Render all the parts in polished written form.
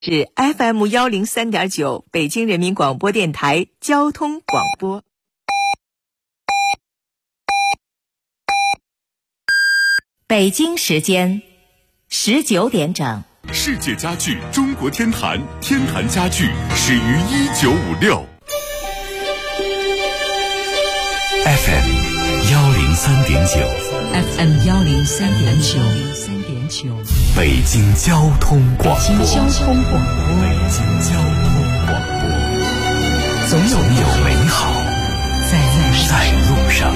是 FM103.9 北京人民广播电台交通广播。 北京时间19点整。 世界家具中国天坛，天坛家具始于1956。FM 103.9 FM 103.9 北京交通广播。 北京交通广播。 总有美好在路上。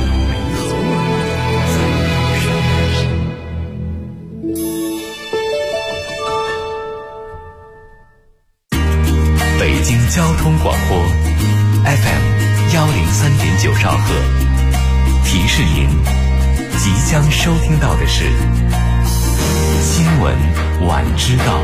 北京交通广播 FM 103.9兆赫，提示您即将收听到的是新闻晚知道。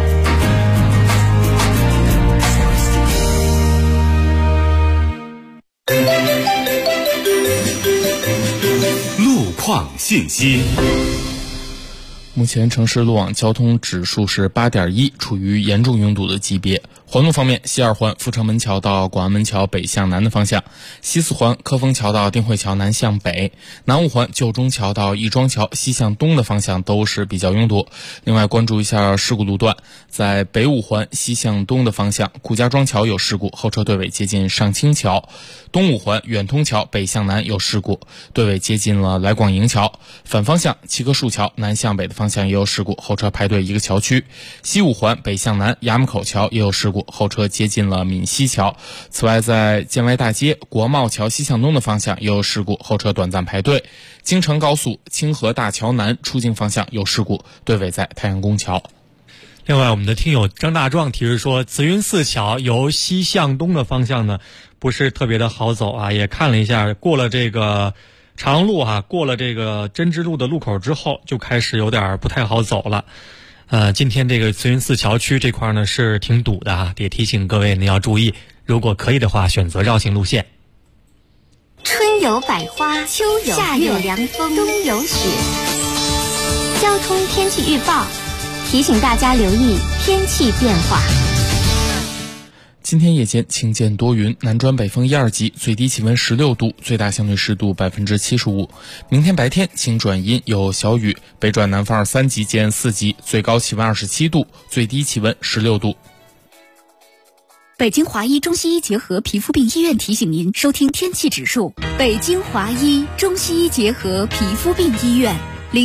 路况信息。 目前城市路网交通指数是 8.1， 处于严重拥堵的级别。环路方面，西二环阜成门桥到广安门桥北向南的方向，西四环科丰桥到定慧桥南向北，南五环旧中桥到亦庄桥西向东的方向都是比较拥堵。另外关注一下事故路段，在北五环西向东的方向，顾家庄桥有事故，后车队尾接近上清桥；东五环远通桥北向南有事故，队尾接近了来广营桥。反方向七棵树桥南向北的方向也有事故，后车排队一个桥区。西五环北向南衙门口桥也有事故，后车接近了闽西桥。此外，在建外大街国贸桥西向东的方向也有事故，后车短暂排队。京承高速清河大桥南出境方向有事故，队尾在太阳宫桥。 另外，我们的听友张大壮提示说，慈云寺桥由西向东的方向呢不是特别的好走啊，也看了一下，过了这个长路啊，过了这个针织路的路口之后就开始有点不太好走了。今天这个慈云寺桥区这块呢是挺堵的啊，也提醒各位呢要注意，如果可以的话选择绕行路线。 春有百花，秋有夏有凉风，冬有雪。交通天气预报提醒大家留意天气变化。 今天夜间晴间多云，南转北风1、2级，最低气温16度，最大相对湿度75%。明天白天晴转阴，有小雨，北转南风3级见4级，最高气温27度，最低气温16度。 北京华医中西医结合皮肤病医院提醒您收听天气指数。北京华医中西医结合皮肤病医院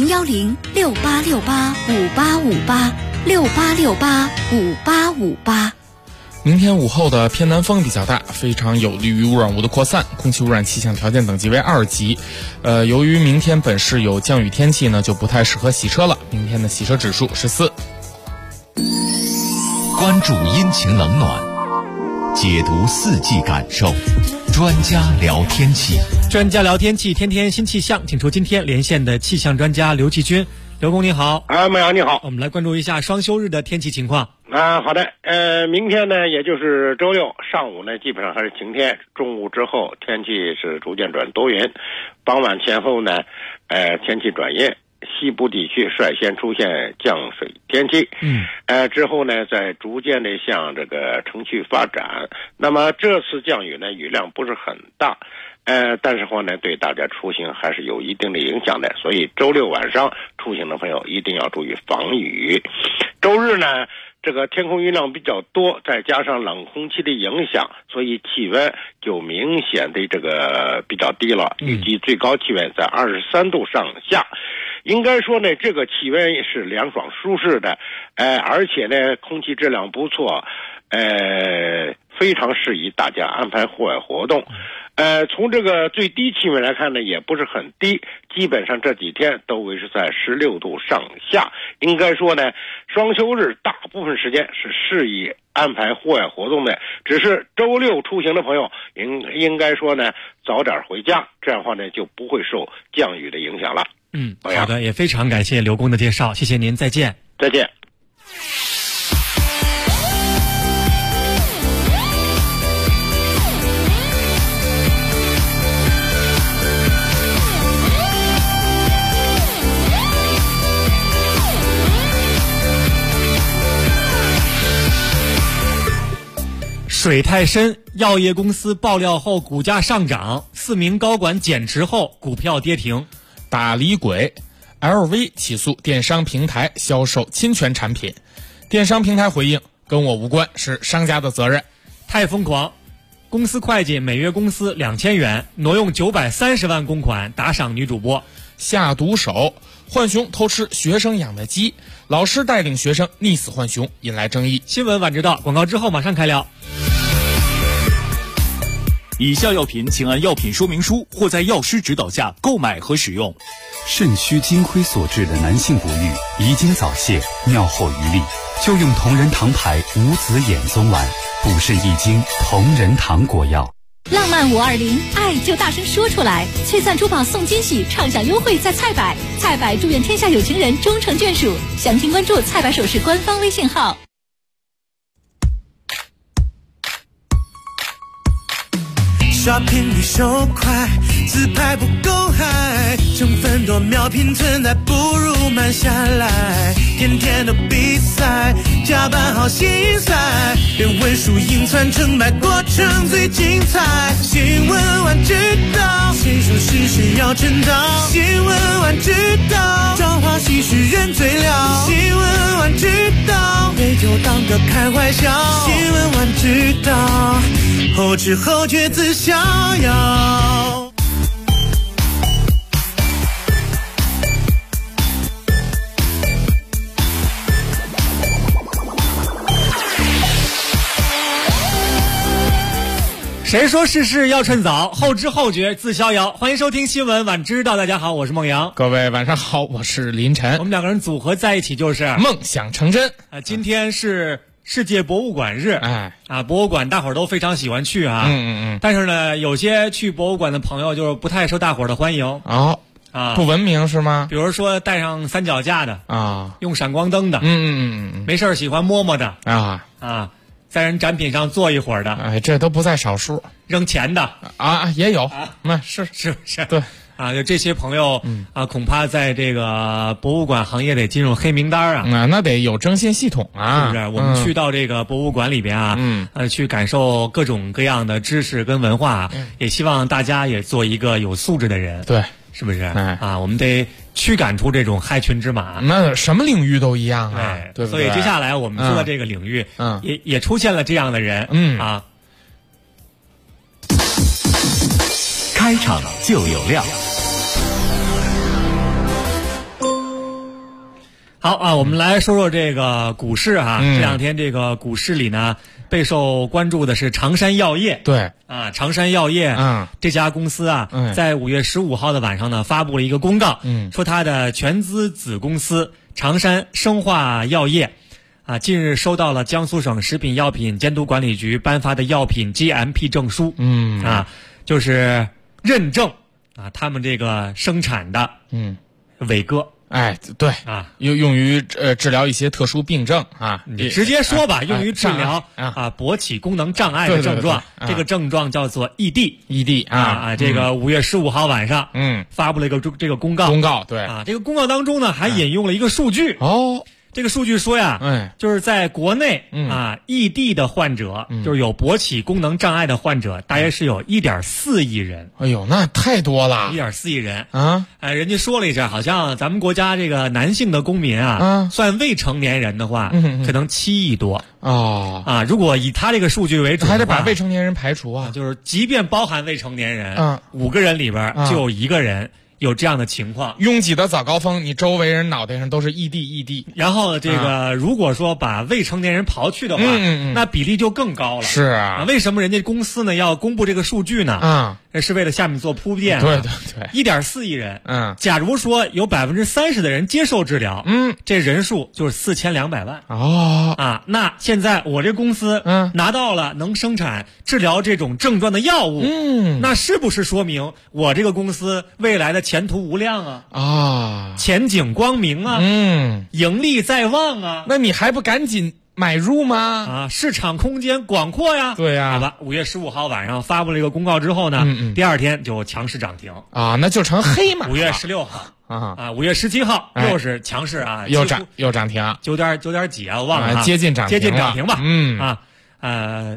，010-6868-5858，6868-5858。 明天午后的偏南风比较大，非常有利于污染物的扩散，空气污染气象条件等级为2级。由于明天本市有降雨天气呢，就不太适合洗车了。明天的洗车指数是4。 关注阴晴冷暖，解读四季感受，专家聊天气。 专家聊天气，天天新气象，请出今天连线的气象专家刘继军。刘工你好。 麦阳你好。 我们来关注一下双休日的天气情况。 好的，明天呢，也就是周六上午呢，基本上还是晴天，中午之后天气是逐渐转多云，傍晚前后呢，天气转阴，西部地区率先出现降水天气，之后呢，再逐渐的向这个城区发展。那么这次降雨呢，雨量不是很大，但是话呢，对大家出行还是有一定的影响的，所以周六晚上出行的朋友一定要注意防雨。周日呢，这个天空云量比较多，再加上冷空气的影响，所以气温就明显的这个比较低了，预计最高气温在23度上下。应该说呢，这个气温是凉爽舒适的，而且呢，空气质量不错，非常适宜大家安排户外活动。从这个最低气温来看呢，也不是很低，基本上这几天都维持在16度上下。应该说呢，双休日大部分时间是适宜安排户外活动的，只是周六出行的朋友应该说呢，早点回家，这样的话呢，就不会受降雨的影响了。 好的，也非常感谢刘工的介绍，谢谢您，再见。 再见。 水太深药业公司爆料后股价上涨，4名高管减持后股票跌停。 打李鬼 LV 起诉电商平台销售侵权产品，电商平台回应跟我无关，是商家的责任。 太疯狂，公司会计每月工资2000元，挪用930万公款打赏女主播。 下毒手，浣熊偷吃学生养的鸡，老师带领学生溺死浣熊，引来争议。 新闻晚知道，广告之后马上开聊。 以下药品请按药品说明书或在药师指导下购买和使用。 肾虚金亏所致的男性不育、遗精早泄、尿后余力，就用同仁堂牌无子衍宗丸，补肾益精同仁堂果药。 浪漫520，爱就大声说出来！璀璨珠宝送惊喜，畅享优惠在菜百，菜百祝愿天下有情人终成眷属。详情关注菜百首饰官方微信号。 Shopping 比手快，自拍不够嗨，成分多秒拼存在，不如慢下来。天天都比赛，加班好心塞，别问输赢传成败，过程最精彩。新闻晚知道，谁说是谁要称道？新闻晚知道，朝花夕拾人最了。新闻晚知道，杯酒当歌开怀笑。新闻晚知道，后知后觉自逍遥。 谁说事事要趁早，后知后觉自逍遥。欢迎收听新闻晚知道，大家好，我是孟阳。 各位晚上好，我是林晨。 我们两个人组合在一起就是梦想成真。 今天是世界博物馆日，博物馆大伙儿都非常喜欢去啊，但是呢，有些去博物馆的朋友就是不太受大伙儿的欢迎不文明是吗？ 比如说带上三脚架的用闪光灯的，没事喜欢摸摸的在人展品上坐一会儿的， 这都不在少数。 扔钱的也有是不是？ 对。 就这些朋友恐怕在这个博物馆行业得进入黑名单那得有征信系统是不是？我们去到这个博物馆里边去感受各种各样的知识跟文化，也希望大家也做一个有素质的人， 对， 是不是？我们得驱赶出这种害群之马。 那什么领域都一样对不对？ 所以接下来我们说的这个领域，也出现了这样的人开场就有料。 好我们来说说这个股市这两天这个股市里呢，备受关注的是长山药业。 对长山药业这家公司在5月15号的晚上呢，发布了一个公告，说它的全资子公司长山生化药业近日收到了江苏省食品药品监督管理局颁发的药品 GMP 证书，就是认证他们这个生产的伟哥。 对用于治疗一些特殊病症你直接说吧，用于治疗勃起功能障碍的症状，这个症状叫做 ED 这个5月15号晚上发布了一个这个公告对这个公告当中呢还引用了一个数据这个数据说就是在国内ED 的患者，就是有勃起功能障碍的患者，大约是有1.4亿人。 哎呦，那太多了 ，1.4亿人人家说了一下，好像咱们国家这个男性的公民算未成年人的话，可能7亿多如果以他这个数据为准， 还得把未成年人排除就是即便包含未成年人，5个人里边就有1个人有这样的情况。 拥挤的早高峰，你周围人脑袋上都是ED。 然后这个如果说把未成年人刨去的话，那比例就更高了。 是为什么人家公司呢要公布这个数据呢？是为了下面做铺垫。 对 ，1.4亿人。假如说有30%的人接受治疗，这人数就是4200万。那现在我这公司拿到了能生产治疗这种症状的药物，那是不是说明我这个公司未来的前途无量前景光明盈利在望那你还不赶紧买入吗？ 市场空间广阔呀。 对呀。 好吧，5月15号晚上发布了一个公告之后呢，第二天就强势涨停那就成黑马。 5月16号5月17号又是强势又涨停 9点几我忘了接近涨停吧。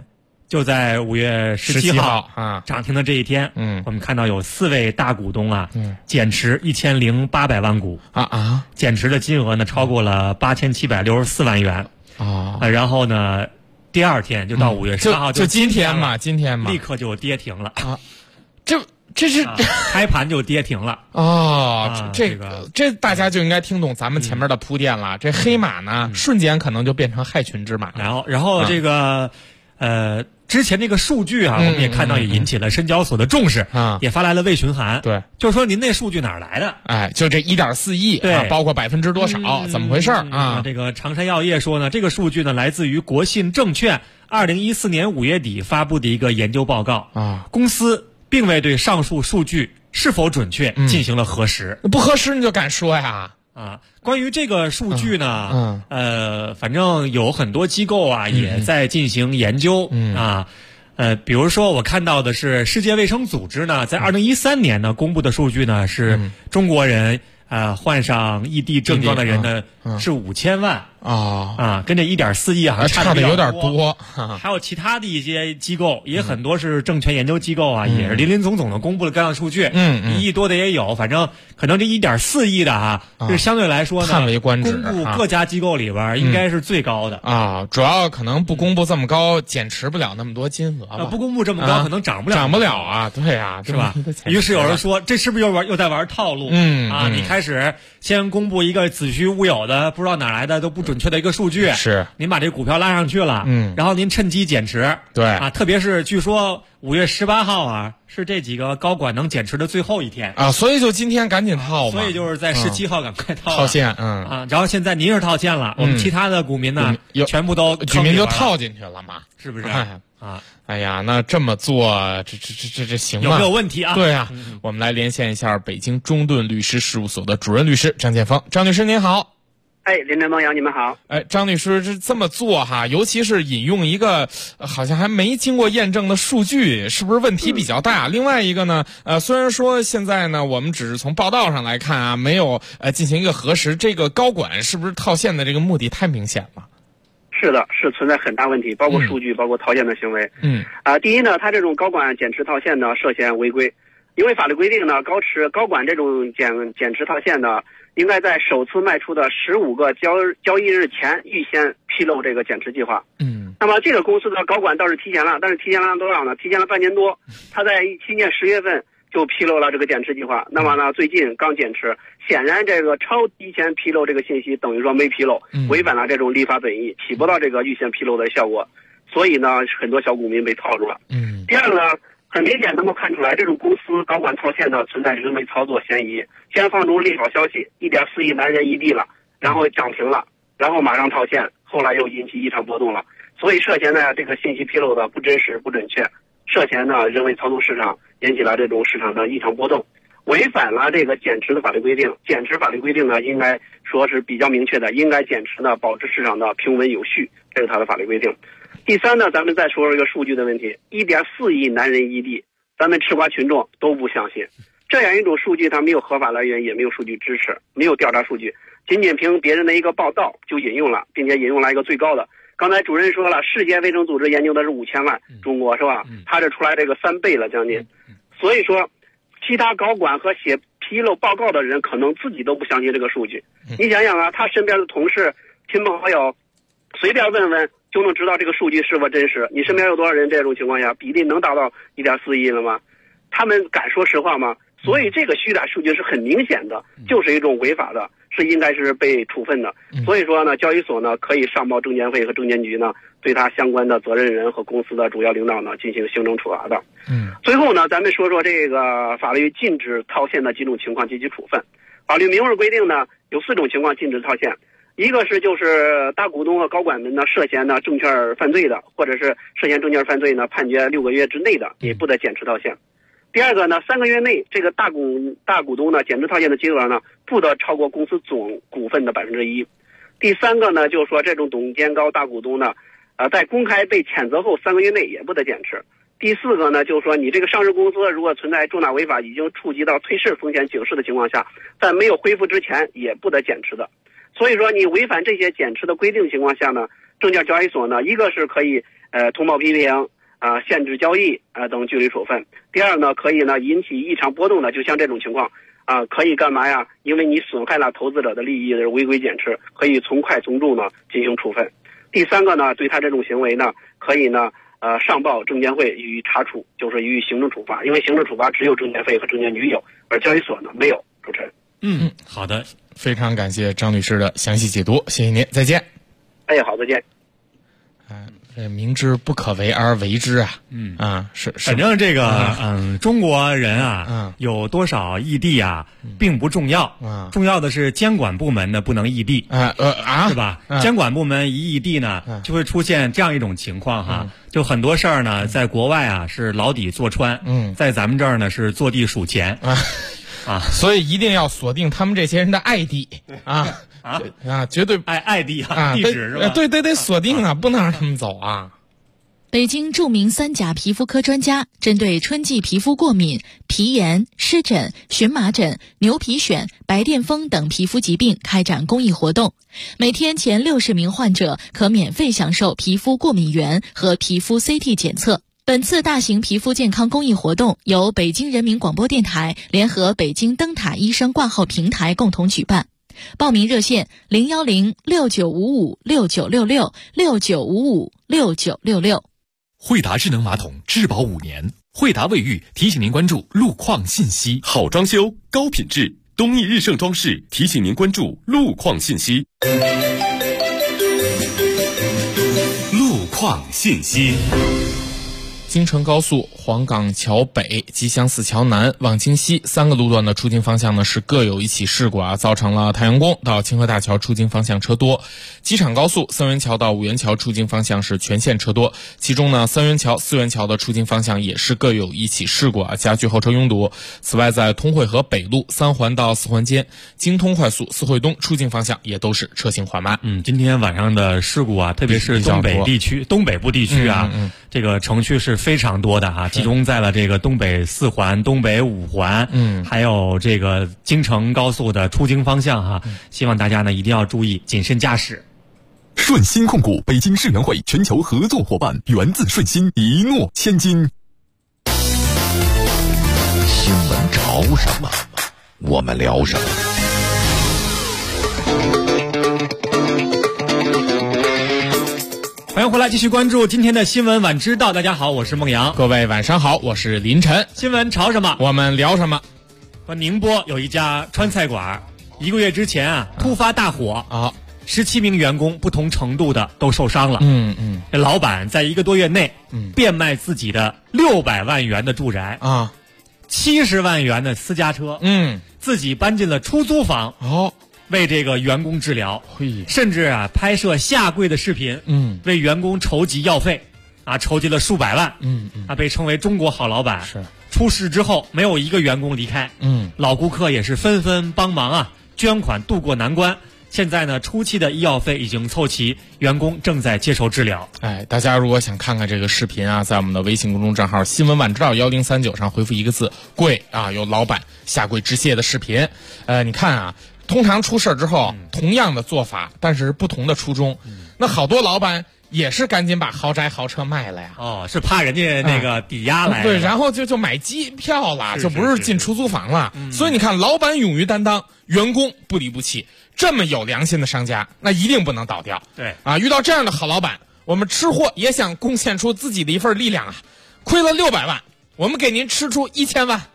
就在5月17号啊涨停的这一天，我们看到有4位大股东啊，减持100800万股减持的金额呢超过了8764万元然后呢，第二天就到5月18号， 就今天嘛， 立刻就跌停了啊，这是开盘就跌停了这大家就应该听懂咱们前面的铺垫了。这黑马呢，瞬间可能就变成害群之马。 然后这个之前这个数据我们也看到也引起了深交所的重视也发来了未询函。 对， 就是说您那数据哪儿来的？ 哎，就这1.4亿， 对， 包括%多少，怎么回事啊？ 这个长山药业说呢，这个数据呢来自于国信证券2014年5月底发布的一个研究报告公司并未对上述数据是否准确进行了核实。 不核实你就敢说呀？ 关于这个数据呢，反正有很多机构也在进行研究比如说我看到的是世界卫生组织呢，在2013年呢公布的数据呢是中国人患上异地症状的人呢是5000万跟这1.4亿差的有点多。 还有其他的一些机构也很多是证券研究机构也是林林总总的公布了各样数据，1亿多的也有，反正可能这1.4亿的这相对来说呢， 叹为观止。 公布各家机构里边应该是最高的主要可能不公布这么高，减持不了那么多金额吧。 不公布这么高，可能涨不了对啊， 是吧？于是有人说，这是不是又在玩套路？你开始先公布一个子虚乌有的，不知道哪来的都不准确的一个数据， 是您把这股票拉上去了，然后您趁机减持， 对特别是据说5月18号是这几个高管能减持的最后一天所以就今天赶紧套嘛， 所以就是在17号赶快套现然后现在您是套现了，我们其他的股民呢全部都居民就套进去了嘛， 是不是哎呀，那这么做这行吗？ 有没有问题啊？ 对啊，我们来连线一下北京中盾律师事务所的主任律师张建峰。张律师您好。 林正东阳，你们好。 张律师这么做尤其是引用一个好像还没经过验证的数据，是不是问题比较大？另外一个呢，虽然说现在呢我们只是从报道上来看没有进行一个核实，这个高管是不是套现的这个目的太明显了？ 是的，是存在很大问题，包括数据，包括套现的行为。第一呢，他这种高管减持套现呢涉嫌违规，因为法律规定呢，高管这种减持套现呢，应该在首次卖出的15个交易日前预先披露这个减持计划。那么这个公司的高管倒是提前了，但是提前了多少呢？提前了半年多，他在17年10月份就披露了这个减持计划。那么呢，最近刚减持，显然这个超提前披露这个信息，等于说没披露，违反了这种立法本意，起不到这个预先披露的效果。所以呢，很多小股民被套住了。第二个呢，很明显能够看出来，这种公司高管套现呢存在人为操作嫌疑。先放出利好消息，1.4亿难人一地了，然后涨停了，然后马上套现，后来又引起异常波动了。所以涉嫌呢这个信息披露的不真实、不准确，涉嫌呢人为操纵市场，引起了这种市场的异常波动，违反了这个减持的法律规定。减持法律规定呢，应该说是比较明确的，应该减持呢保持市场的平稳有序，这是它的法律规定。第三呢，咱们再说一个数据的问题，1.4亿难人一地，咱们吃瓜群众都不相信。这样一种数据它没有合法来源，也没有数据支持，没有调查数据，仅仅凭别人的一个报道就引用了，并且引用了一个最高的。刚才主任说了，世界卫生组织研究的是5000万，中国是吧？他这出来这个3倍了将近。所以说其他高管和写披露报告的人可能自己都不相信这个数据。你想想他身边的同事亲朋好友随便问问就能知道这个数据是否真实。你身边有多少人这种情况下比例能达到1.4亿了吗？他们敢说实话吗？所以这个虚假数据是很明显的，就是一种违法的，是应该是被处分的。所以说呢，交易所呢可以上报证监会和证监局呢，对他相关的责任人和公司的主要领导呢进行行政处罚的。最后呢，咱们说说这个法律禁止套现的几种情况及其处分。法律明文规定呢，有4种情况禁止套现。一个是就是大股东和高管们呢涉嫌呢证券犯罪的，或者是涉嫌证券犯罪呢判决6个月之内的，也不得减持套现。第二个呢，3个月内这个大股东呢减持套现的金额呢不得超过公司总股份的1%。第三个呢，就是说这种董监高大股东呢，在公开被谴责后3个月内也不得减持。第四个呢，就是说你这个上市公司如果存在重大违法，已经触及到退市风险警示的情况下，在没有恢复之前也不得减持的。所以说你违反这些减持的规定情况下呢，证券交易所呢，一个是可以通报批评， 限制交易等纪律处分。第二呢，可以呢引起异常波动的，就像这种情况可以干嘛呀？因为你损害了投资者的利益的违规减持，可以从快从重呢进行处分。第三个呢，对他这种行为呢，可以呢上报证监会予以查处，就是予以行政处罚。因为行政处罚只有证监会和证监局有，而交易所呢没有。主持人， 好的， 非常感谢张律师的详细解读，谢谢您，再见。 好，再见。 明知不可为而为之啊，是， 反正这个中国人有多少异地并不重要重要的是监管部门呢不能异地是吧？监管部门一异地呢，就会出现这样一种情况就很多事儿呢，在国外是牢底坐穿，在咱们这儿呢是坐地数钱所以一定要锁定他们这些人的爱地绝对爱地地址是吧？ 对，得锁定不能让他们走北京著名3甲皮肤科专家针对春季皮肤过敏、皮炎、湿疹、荨麻疹、牛皮癣、白癜风等皮肤疾病开展公益活动，每天前60名患者可免费享受皮肤过敏原和皮肤 CT 检测。本次大型皮肤健康公益活动由北京人民广播电台联合北京灯塔医生挂号平台共同举办。报名热线01069556966 69556966。 惠达智能马桶质保5年，惠达卫浴提醒您关注路况信息。好装修，高品质，东义日盛装饰提醒您关注路况信息。路况信息。 京承高速黄岗桥北、吉祥寺桥南、望京西3个路段的出京方向呢是各有一起事故造成了太阳宫到清河大桥出京方向车多。机场高速三元桥到五元桥出京方向是全线车多，其中呢三元桥、四元桥的出京方向也是各有一起事故加剧后车拥堵。此外，在通惠河北路3环到4环间、京通快速4惠东出京方向也都是车行缓慢。 今天晚上的事故特别是东北部地区这个城区是非常多的集中在了这个东北4环、东北5环，还有这个京承高速的出京方向希望大家呢一定要注意谨慎驾驶。 顺鑫控股北京世园会全球合作伙伴，源自顺鑫，一诺千金。 新闻潮什么，我们聊什么。 欢迎回来，继续关注今天的新闻晚知道。大家好，我是孟阳。 各位晚上好，我是林晨。 新闻潮什么， 我们聊什么。 说宁波有一家川菜馆，1个月之前突发大火17名员工不同程度的都受伤了。这老板在1个多月内变卖自己的600万元的住宅70万元的私家车，自己搬进了出租房为这个员工治疗，甚至拍摄下跪的视频，为员工筹集药费，筹集了数百万，被称为中国好老板。 是出事之后没有一个员工离开，老顾客也是纷纷帮忙捐款渡过难关。现在呢，初期的医药费已经凑齐，员工正在接受治疗。 大家如果想看看这个视频在我们的微信公众账号新闻晚知道1039上回复一个字跪有老板下跪致谢的视频。你看通常出事之后同样的做法，但是不同的初衷，那好多老板也是赶紧把豪宅豪车卖了呀。 是怕人家那个抵押来对，然后就买机票了，就不是进出租房了。所以你看，老板勇于担当，员工不离不弃，这么有良心的商家，那一定不能倒掉。 对遇到这样的好老板，我们吃货也想贡献出自己的一份力量亏了600万，我们给您吃出1000万。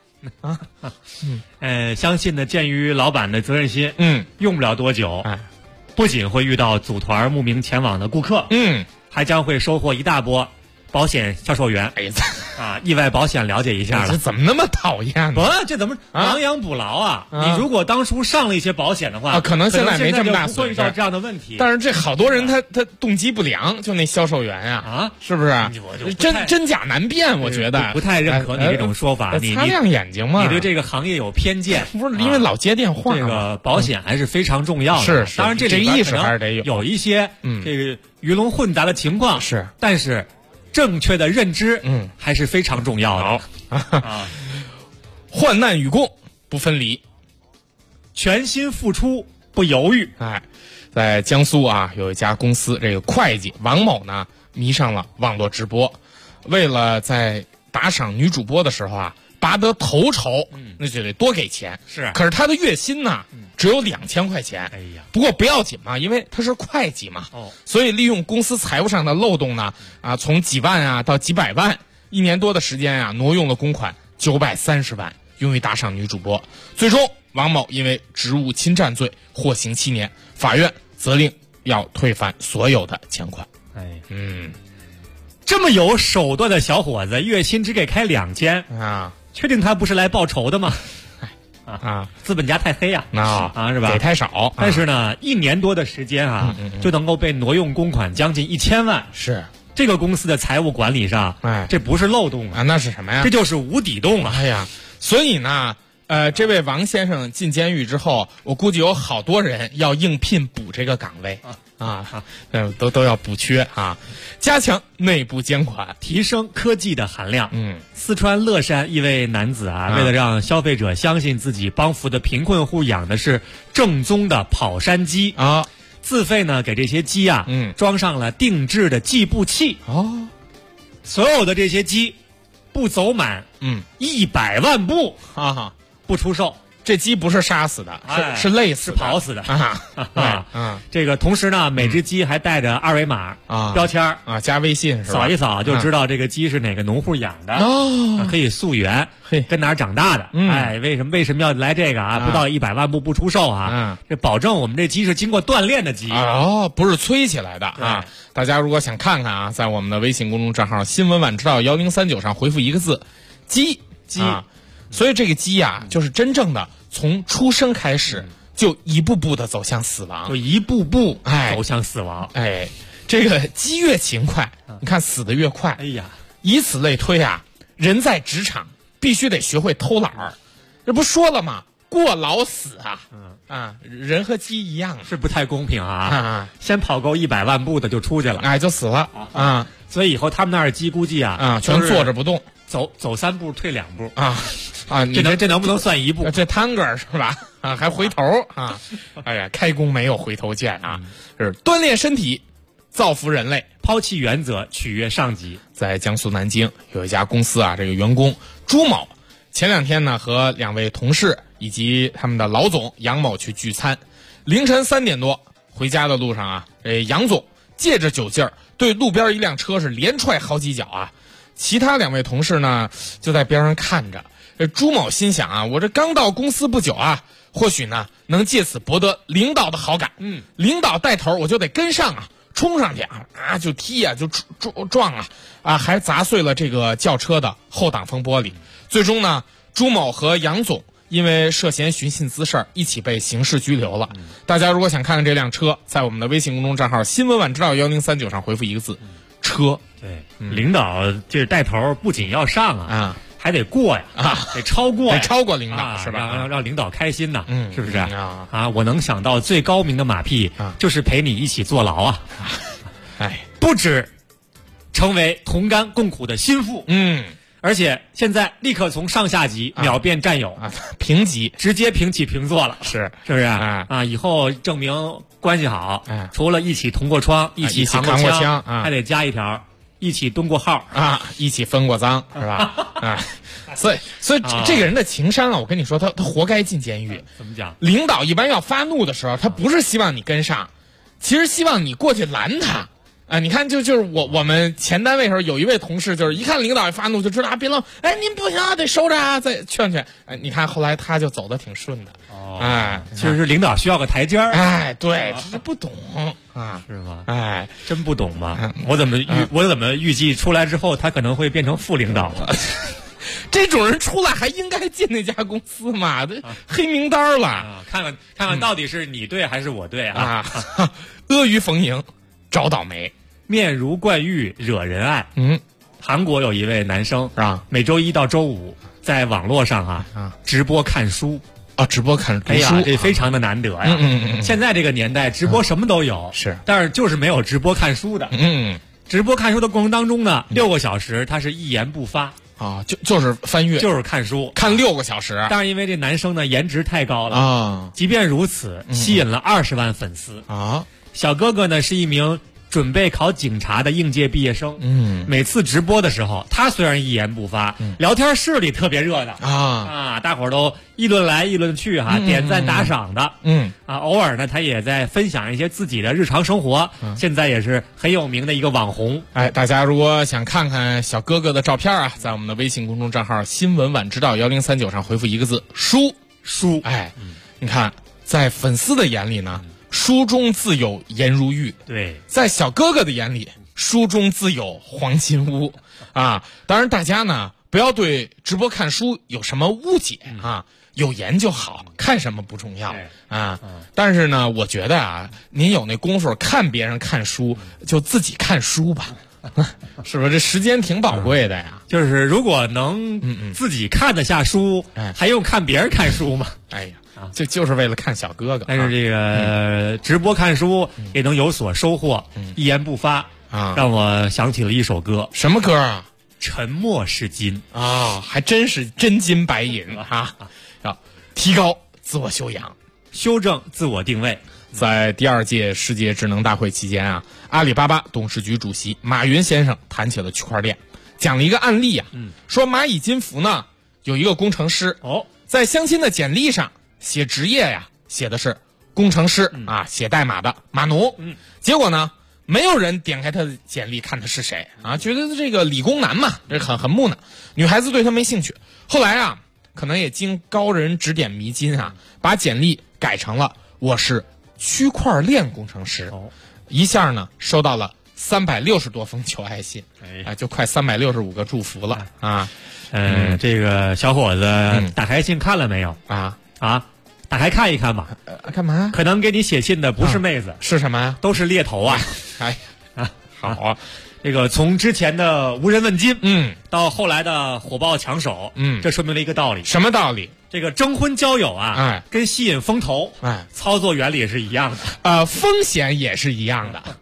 相信呢，鉴于老板的责任心，用不了多久，不仅会遇到组团慕名前往的顾客，还将会收获一大波保险销售员。意外保险了解一下了。 这怎么那么讨厌呢？ 这怎么亡羊补牢你如果当初上了一些保险的话， 可能现在没这么大损失， 不会遇到这样的问题。 但是这好多人他动机不良，就那销售员是不是？真假难辨，我觉得不太认可你这种说法。你擦亮眼睛嘛， 你对这个行业有偏见。 不是因为老接电话， 这个保险还是非常重要的。 是， 当然这意识还是得有一些这个鱼龙混杂的情况是， 但是正确的认知还是非常重要的。 患难与共不分离， 全心付出不犹豫。 在江苏有一家公司，这个会计王某呢迷上了网络直播为了在打赏女主播的时候啊拔得头筹，那就得多给钱。 是， 可是他的月薪呢，只有2000块钱。 哎呀， 不过不要紧嘛，因为他是会计嘛，所以利用公司财务上的漏洞呢，从几万啊到几百万，1年多的时间啊，挪用了公款930万，用于打赏女主播。最终，王某因为职务侵占罪获刑7年，法院责令要退返所有的钱款。 这么有手段的小伙子，月薪只给开2000 啊！ 确定他不是来报仇的吗？资本家太黑呀！是吧？ 给太少。 但是呢，1年多的时间啊，就能够被挪用公款将近1000万。 是这个公司的财务管理上，这不是漏洞啊， 那是什么呀？ 这就是无底洞啊！ 哎呀，所以呢，这位王先生进监狱之后，我估计有好多人要应聘补这个岗位都要补缺啊，加强内部监管， 提升科技的含量。四川乐山一位男子为了让消费者相信自己帮扶的贫困户养的是正宗的跑山鸡自费呢给这些鸡装上了定制的计步器所有的这些鸡不走满100万步不出售。 这鸡不是杀死的，是累死的， 是跑死的这个同时呢，每只鸡还带着2维码标签加微信是吧？ 扫一扫就知道这个鸡是哪个农户养的可以溯源，跟哪儿长大的。为什么要来这个不到100万步不出售这保证我们这鸡是经过锻炼的鸡不是催起来的大家如果想看看在我们的微信公众账号新闻晚知道1039上回复一个字鸡所以这个鸡就是真正的从出生开始就一步步的走向死亡， 就一步步走向死亡。 这个鸡越勤快，你看死得越快。以此类推人在职场必须得学会偷懒儿。这不说了吗？过劳死人和鸡一样是不太公平先跑够100万步的就出去了， 就死了所以以后他们那儿鸡估计全坐着不动， 走3步退2步这能不能算1步？ 这探戈是吧？还回头哎呀，开弓没有回头箭是锻炼身体，造福人类， 抛弃原则，取悦上级。 在江苏南京有一家公司这个员工朱某，前2天呢和2位同事以及他们的老总杨某去聚餐，凌晨3点多回家的路上杨总借着酒劲儿对路边一辆车是连踹好几脚其他2位同事呢就在边上看着。朱某心想我这刚到公司不久或许呢能借此博得领导的好感。领导带头我就得跟上冲上去就踢就撞还砸碎了这个轿车的后挡风玻璃。最终呢，朱某和杨总因为涉嫌寻衅滋事一起被刑事拘留了。大家如果想看看这辆车，在我们的微信公众账号新闻晚知道1039上回复一个字车。 对，领导这带头不仅要上还得过得超过得超过领导是吧？ 让领导开心是不是我能想到最高明的马屁就是陪你一起坐牢不止成为同甘共苦的心腹而且现在立刻从上下级秒变战友平级直接平起平坐了， 是不是以后证明关系好除了一起同过窗一起扛过枪还得加一条一起蹲过号一起分过赃是吧所以这个人的情商我跟你说他活该进监狱。 怎么讲？ 领导一般要发怒的时候他不是希望你跟上，其实希望你过去拦他你看就是我们前单位时候有一位同事，就是一看领导一发怒就知道别愣您不行得收着再劝你看后来他就走得挺顺的其实是领导需要个台阶儿对这不懂是吗？真不懂吗？我怎么预计出来之后他可能会变成副领导这种人出来还应该进那家公司吗？这黑名单了看看到底是你对还是我对阿谀逢迎找倒霉， 面如冠玉惹人爱。韩国有一位男生每周1到周5在网络上直播看书直播看读书，这非常的难得呀。现在这个年代直播什么都有是， 但是就是没有直播看书的。直播看书的过程当中呢，6个小时他是一言不发就是翻阅， 就是看书， 看6个小时。 但是因为这男生呢颜值太高了即便如此，吸引了20万粉丝小哥哥呢是一名准备考警察的应届毕业生。每次直播的时候，他虽然一言不发，聊天室里特别热闹大伙儿都议论来议论去点赞打赏的。偶尔呢，他也在分享一些自己的日常生活。现在也是很有名的一个网红。 大家如果想看看小哥哥的照片在我们的微信公众账号新闻晚知道1039上回复一个字书。你看在粉丝的眼里呢，书中自有颜如玉， 对，在小哥哥的眼里，书中自有黄金屋当然大家呢不要对直播看书有什么误解有颜就好，看什么不重要但是呢，我觉得您有那功夫看别人看书，就自己看书吧。是不是这时间挺宝贵的呀？ 就是如果能自己看得下书，还用看别人看书吗？ 就是为了看小哥哥。 但是这个直播看书也能有所收获，一言不发让我想起了一首歌。 什么歌啊？ 沉默是金还真是真金白银要提高自我修养， 修正自我定位。 在第2届世界智能大会期间阿里巴巴董事局主席马云先生谈起了区块链，讲了一个案例说蚂蚁金服呢有一个工程师在相亲的简历上写职业写的是工程师写代码的码农结果呢没有人点开他的简历看他是谁觉得这个理工男嘛，这很木讷，女孩子对他没兴趣。后来可能也经高人指点迷津把简历改成了我是区块链工程师一下呢收到了360多封求爱信就快365个祝福了这个小伙子打开信看了没有打开看一看吧。 干嘛？ 可能给你写信的不是妹子， 是什么呀？ 都是猎头好这个从之前的无人问津到后来的火爆抢手这说明了一个道理。 什么道理？ 这个征婚交友跟吸引风投操作原理是一样的风险也是一样的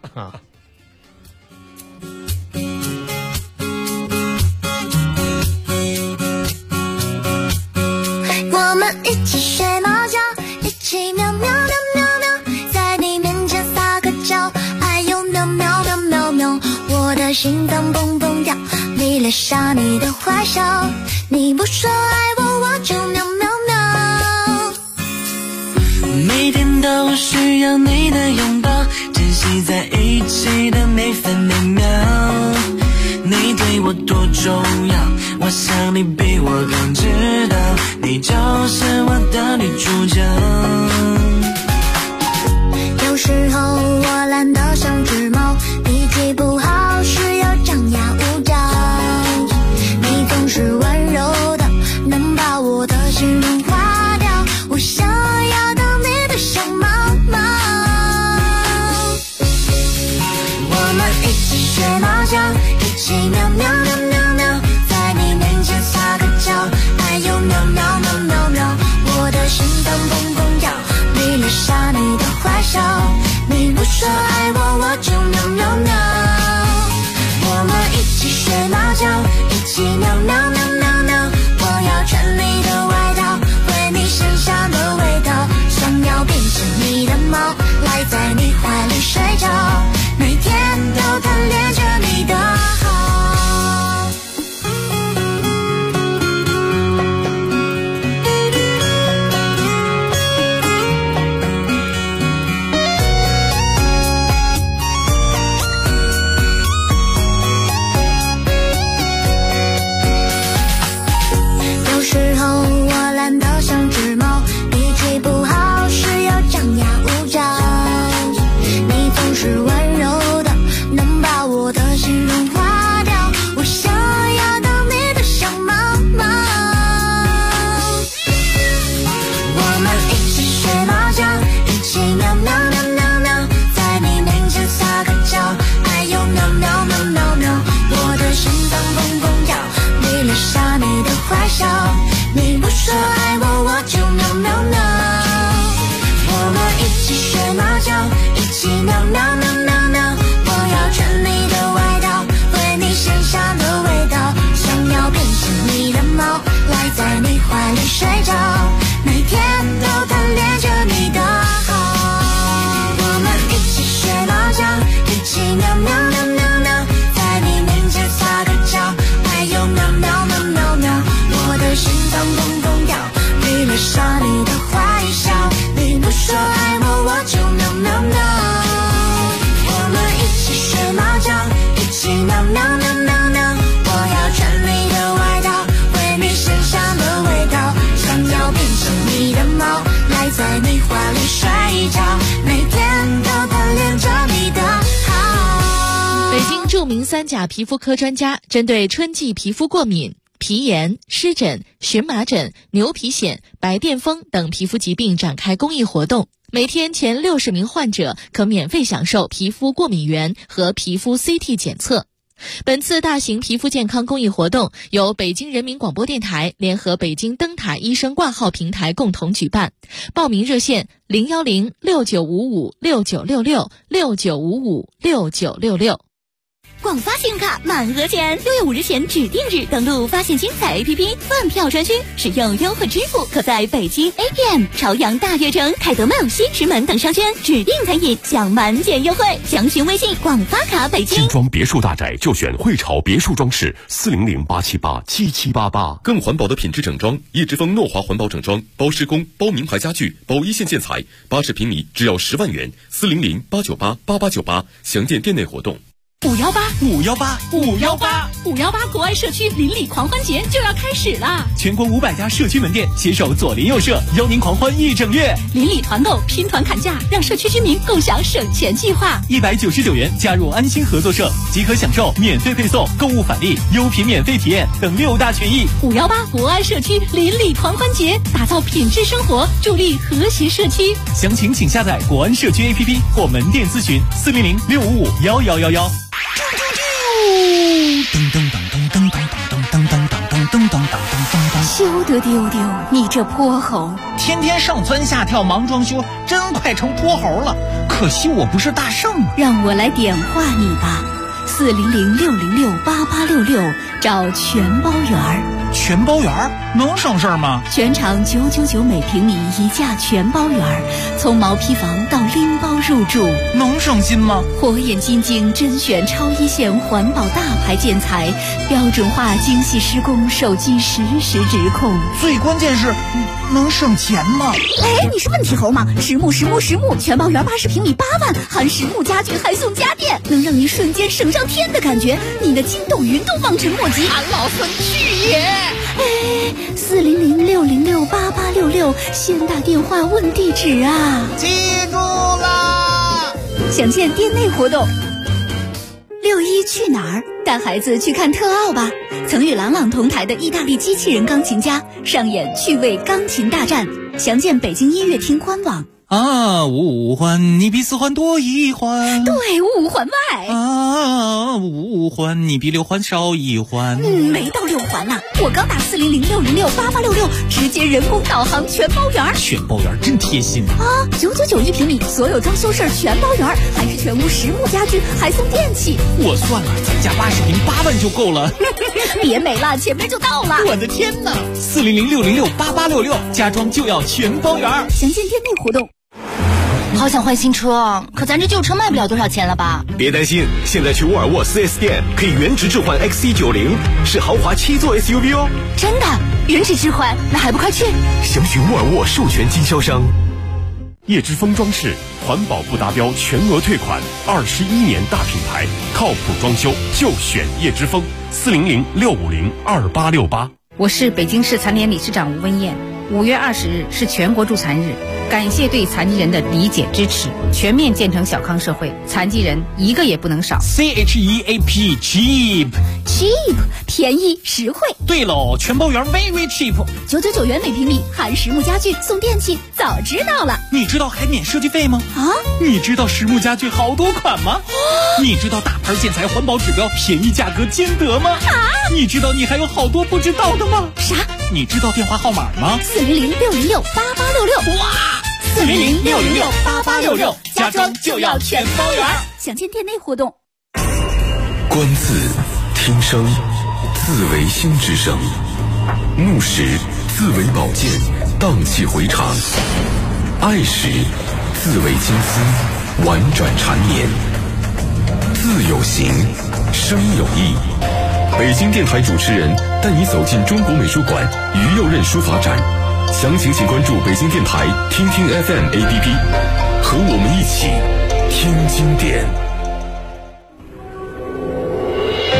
我们一起睡猫觉，一起喵喵喵喵喵，在你面前撒个娇，哎呦喵喵喵喵喵，我的心脏蹦蹦跳，迷恋上你的坏笑，你不说爱我，我就喵喵喵。 每天都需要你的拥抱，珍惜在一起的每分每秒，你对我多重要，我想你比我更知道，你就是我的女主角。 有时候我懒得像只猫，脾气不好时又张牙舞爪，你总是温柔的，能把我的心融化掉，我想要当你的小猫猫。我们一起睡猫觉，一起喵喵喵喵喵，在你面前撒个娇，哎呦喵喵喵喵喵，我的心脏蹦蹦跳，迷恋上你的坏笑，你不说爱我，我就喵喵喵。我们一起睡猫觉，一起喵喵喵喵喵，我要穿你的外套，闻你身上的味道，想要变成你的猫，赖在你怀里睡觉，每天都贪恋着你的好。 喵喵喵喵喵，我要穿你的外套，闻你身上的味道，想要变成你的猫，赖在你怀里睡觉，每天都贪恋着你的好。 北京著名3甲皮肤科专家针对春季皮肤过敏、皮炎、湿疹、荨麻疹、牛皮癣、白癜风等皮肤疾病展开公益活动，每天前60名患者可免费享受皮肤过敏原和皮肤 CT 检测。本次大型皮肤健康公益活动由北京人民广播电台联合北京灯塔医生挂号平台共同举办，报名热线010-6955-6966，6955-6966。 广发信用卡满额前，6月5日前指定日登录发现精彩 APP 饭票专区，使用优惠支付，可在北京 APM、朝阳大悦城、凯德曼、西直门等商圈指定餐饮享满减优惠。详询微信广发卡北京。 精装别墅大宅就选汇潮别墅装饰，400-878-7788。 更环保的品质整装，叶之峰诺华环保整装，包施工、包名牌家具、包一线建材，80平米只要10万元，400-898-8898。详见店内活动。 518国爱社区邻里狂欢节就要开始了， 全国500家社区门店携手左邻右舍，邀您狂欢1整月。 邻里团购，拼团砍价，让社区居民共享省钱计划。 199元加入安心合作社，即可享受免费配送、购物返利、优品免费体验等6大权益。 518国爱社区邻里狂欢节，打造品质生活，助力和谐社区。 详情请下载国安社区 APP 或门店咨询400-655-1111。 噔噔噔噔噔噔噔噔噔噔噔噔噔。 休得丢丢，你这泼猴！ 天天上蹿下跳忙装修，真快成泼猴了。可惜我不是大圣啊。 让我来点化你吧，400-606-8866，找全包园。 全包园能省事吗？ 全场999每平米一价全包园，从毛坯房到拎包入住， 能省心吗？ 火眼金睛甄选超一线环保大牌建材，标准化精细施工，手机实时指控。 最关键是能省钱吗？ 哎，你是问题猴吗？实木全包园80平米8万，含实木家具还送家电，能让你瞬间省上天的感觉，你的筋斗云都望尘莫及。 俺老孙去也！ 哎，400-606-8866，先打电话问地址啊！ 记住啦！ 详见店内活动。6·1去哪儿？带孩子去看特奥吧！曾与郎朗同台的意大利机器人钢琴家上演趣味钢琴大战，详见北京音乐厅官网。 啊，五环你比4环多1环， 对，5环外。 啊，5环你比6环少1环。 没到6环呢。我刚打400-606-8866，直接人工导航全包园。 全包园真贴心啊！999一平米，所有装修事儿全包园，还是全屋实木家具，还送电器。 我算了，再加80平8万就够了。 别美了，前面就到了。 我的天哪！400-606-8866，家装就要全包园。 详见店内活动。 好想换新车，可咱这旧车卖不了多少钱了吧？ 别担心，现在去沃尔沃 4S 店可以原值置换 XC90，是豪华7座 SUV 哦。 真的？原值置换？那还不快去？ 详询沃尔沃授权经销商。 叶之峰装饰，环保不达标全额退款，21年大品牌，靠谱装修就选叶之峰。400-650-2868。 我是北京市残联理事长吴文艳。5月20日是全国助残日，感谢对残疾人的理解支持，全面建成小康社会，残疾人一个也不能少。 CHEAP cheap 便宜实惠。 对喽，全包园 very cheap， 999元每平米，含实木家具送电器。早知道了。 你知道还免设计费吗？ 啊？ 你知道实木家具好多款吗？你知道大牌建材环保指标便宜价格兼得吗？ 啊？ 你知道你还有好多不知道的吗？ 啥？ 你知道电话号码吗 ？400-606-8866。 哇！400-606-8866，家装就要全包圆。 详见店内活动。 观字，听声，字为心之声；目视，字为宝剑，荡气回肠；爱时，字为金丝，婉转缠绵。字有形，声有意。北京电台主持人带你走进中国美术馆于右任书法展，详情请关注北京电台听听 FM APP， 和我们一起听经典。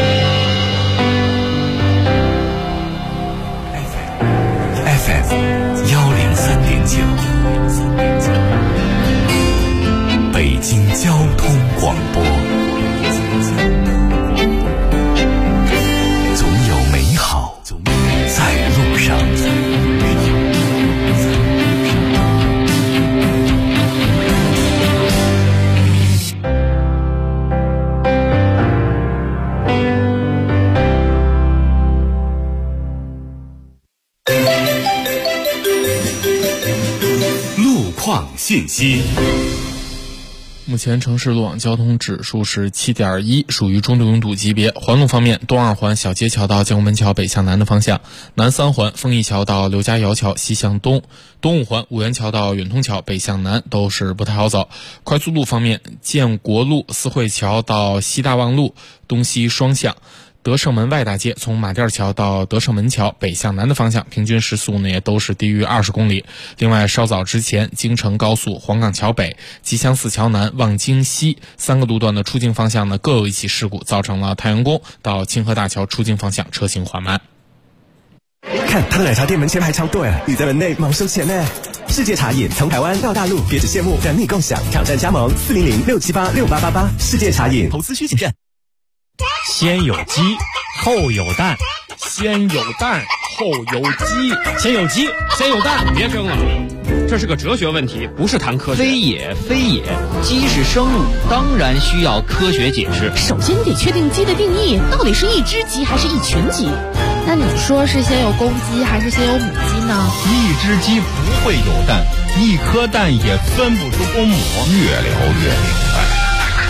信息。 目前城市路网交通指数是 7.1， 属于中度拥堵级别。环路方面，东二环小街桥到建国门桥北向南的方向，南三环丰益桥到刘家窑桥西向东，东五环五元桥到远通桥北向南都是不太好走。快速路方面，建国路四惠桥到西大望路东西双向，德胜门外大街从马甸桥到德胜门桥北向南的方向，平均时速呢也都是低于20公里。另外，稍早之前，京承高速黄岗桥北、吉祥寺桥南、望京西3个路段的出境方向呢各有一起事故，造成了太阳宫到清河大桥出境方向车行缓慢。 看他的奶茶店门前排超队，你在门内猛收钱呢。世界茶饮从台湾到大陆，别只羡慕，等你共享，挑战加盟400-678-6888。世界茶饮，投资需谨慎。 先有鸡，后有蛋， 先有蛋，后有鸡， 先有鸡，先有蛋。 别争了，这是个哲学问题，不是谈科学。 非也，非也，鸡是生物，当然需要科学解释。 首先得确定鸡的定义，到底是一只鸡还是一群鸡？ 那你说是先有公鸡还是先有母鸡呢？ 一只鸡不会有蛋，一颗蛋也分不出公母。越聊越明白。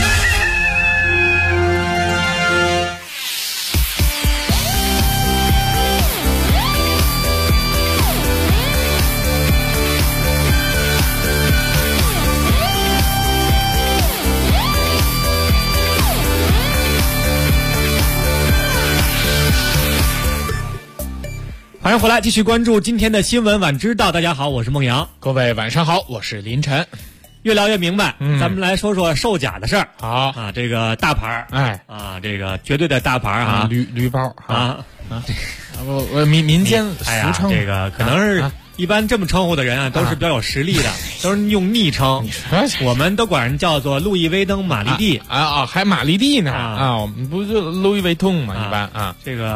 欢迎回来，继续关注今天的新闻晚知道。大家好，我是孟阳。 各位晚上好，我是林晨。 越聊越明白，咱们来说说售假的事儿。 好啊，这个大牌儿，这个绝对的大牌儿驴包我民间俗称， 这个可能是一般这么称呼的人啊，都是比较有实力的，都是用昵称。我们都管人叫做路易威登玛丽蒂还玛丽蒂呢我们不就路易威登嘛，一般这个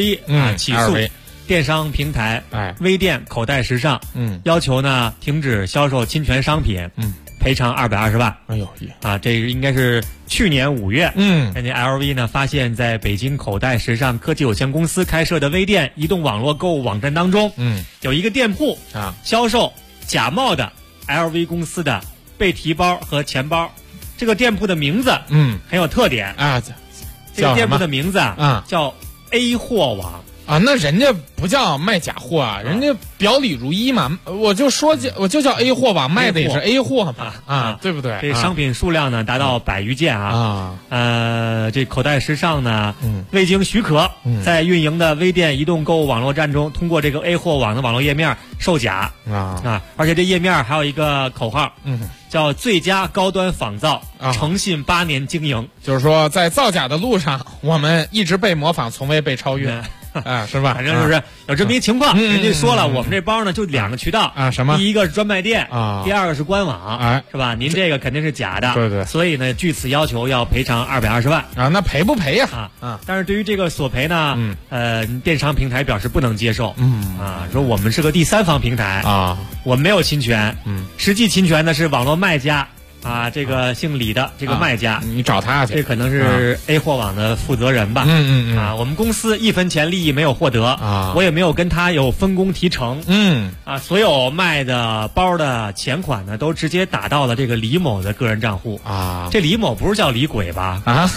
LV 起诉电商平台微店口袋时尚，要求呢停止销售侵权商品，赔偿220万。 哎呦这个应该是去年5月，人家 LV 呢发现在北京口袋时尚科技有限公司开设的微店移动网络购物网站当中，有一个店铺销售假冒的 LV 公司的背提包和钱包。这个店铺的名字很有特点这个店铺的名字叫 A 货网。 那人家不叫卖假货人家表里如一嘛。我就叫 A 货网，卖的也是 A 货嘛对不对？ 这商品数量呢达到100余件这口袋时尚呢未经许可在运营的微店移动购物网络站中，通过这个 A 货网的网络页面售假而且这页面还有一个口号叫最佳高端仿造，诚信8年经营。 就是说在造假的路上，我们一直被模仿，从未被超越是吧？ 反正就是有这么一情况。人家说了，我们这包呢就2个渠道什么？ 第一个是专卖店第二个是官网是吧？您这个肯定是假的， 对， 所以呢据此要求要赔偿220万那赔不赔呀？ 但是对于这个索赔呢电商平台表示不能接受说我们是个第三方平台我们没有侵权实际侵权的是网络卖家这个姓李的这个卖家你找他去， 这可能是 A 货网的负责人吧我们公司1分钱利益没有获得我也没有跟他有分工提成所有卖的包的钱款呢都直接打到了这个李某的个人账户这李某不是叫李鬼吧